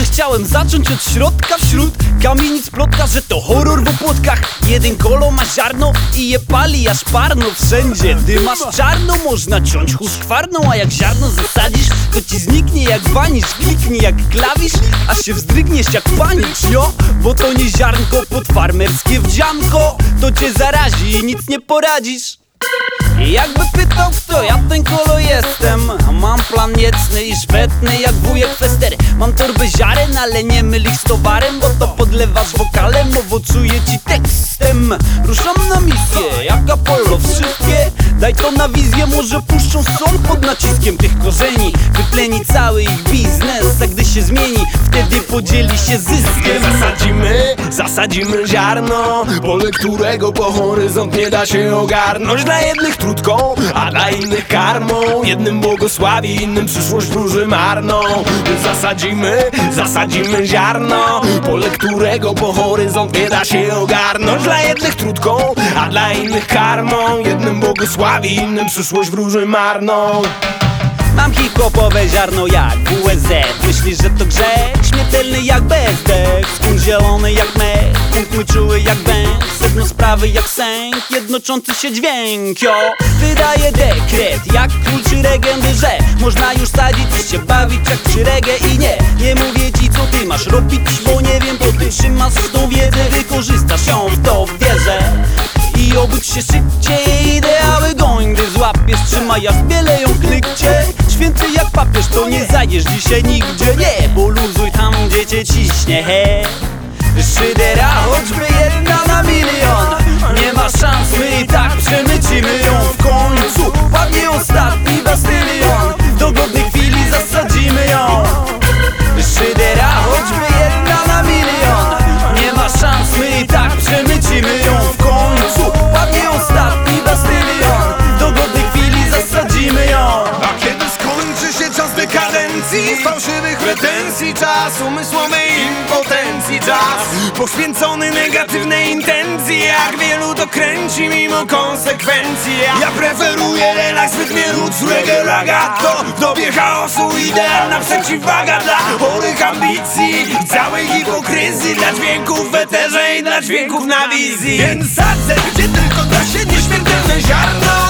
chciałem zacząć od środka, wśród kamienic plotka, że to horror w opłotkach. Jeden kolo ma ziarno i je pali aż parno. Wszędzie ty masz czarno, można ciąć huskwarną. A jak ziarno zasadzisz, to ci zniknie jak wanisz. Kliknij jak klawisz, aż się wzdrygniesz jak panicz, jo. Bo to nie ziarnko pod farmerskie wdzianko, to cię zarazi i nic nie poradzisz. I jakby pytał kto, ja ten kolo jestem. Mam plan niecny i szwetny jak wujek Fester. Mam torbę ziaren, ale nie myl ich z towarem, bo to podlewasz wokalem, owocuje ci tekstem. Ruszam na misję, jak Apollo wszystkie. Daj to na wizję, może puszczą sąd pod naciskiem tych korzeni. Wypleni cały ich biznes, a gdy się zmieni, wtedy podzieli się zyskiem. Zasadzimy ziarno, pole którego po horyzont nie da się ogarnąć. Dla jednych trutką, a dla innych karmą. Jednym błogosławi, innym przyszłość wróży marną. Zasadzimy ziarno, pole którego po horyzont nie da się ogarnąć. Dla jednych trutką, a dla innych karmą. Jednym błogosławi, innym przyszłość wróży marną. Mam hip-hopowe ziarno jak WSZ. Myślisz, że to grzech? Śmiertelny jak bezdech, skór zielony jak mech, punkt mój czuły jak węch, sedno sprawy jak sęk, jednoczący się dźwięk, jo. Wydaje dekret jak król czy legendy, że można już sadzić i się bawić jak przy reggae. I nie mówię ci co ty masz robić, bo nie wiem, to ty trzymasz tą wiedzę, wykorzystasz ją, w to wierzę. I obudź się szybciej, ideały goń, gdy złapiesz, trzymaj, ja zbielę ją klikcie. Święty jak papież, to nie zajdziesz dzisiaj nigdzie, nie, bo luzuj tam, gdzie cię ciśnie, he. Szydera, choćby jedna na milion, nie ma szans, my i tak przemycimy ją. W końcu padnie ostatni bastylion, w dogodnej chwili zasadzimy ją. Szydera, choćby jedna na milion, nie ma szans, my i tak przemycimy ją. W końcu padnie ostatni bastylion, w dogodnej chwili zasadzimy ją. A kiedy skończy się czas dekadencji, fałszywych pretensji, czas umysłowej impotencji, czas poświęcony negatywnej intencji, jak wielu to kręci mimo konsekwencji. Ja preferuję relaks, rytmie roots, reggae, ragato. W dobie chaosu idealna przeciwwaga dla chorych ambicji i całej hipokryzji, dla dźwięków w eterze i dla dźwięków na wizji. Więc sadzę, gdzie tylko da się nieśmiertelne ziarno.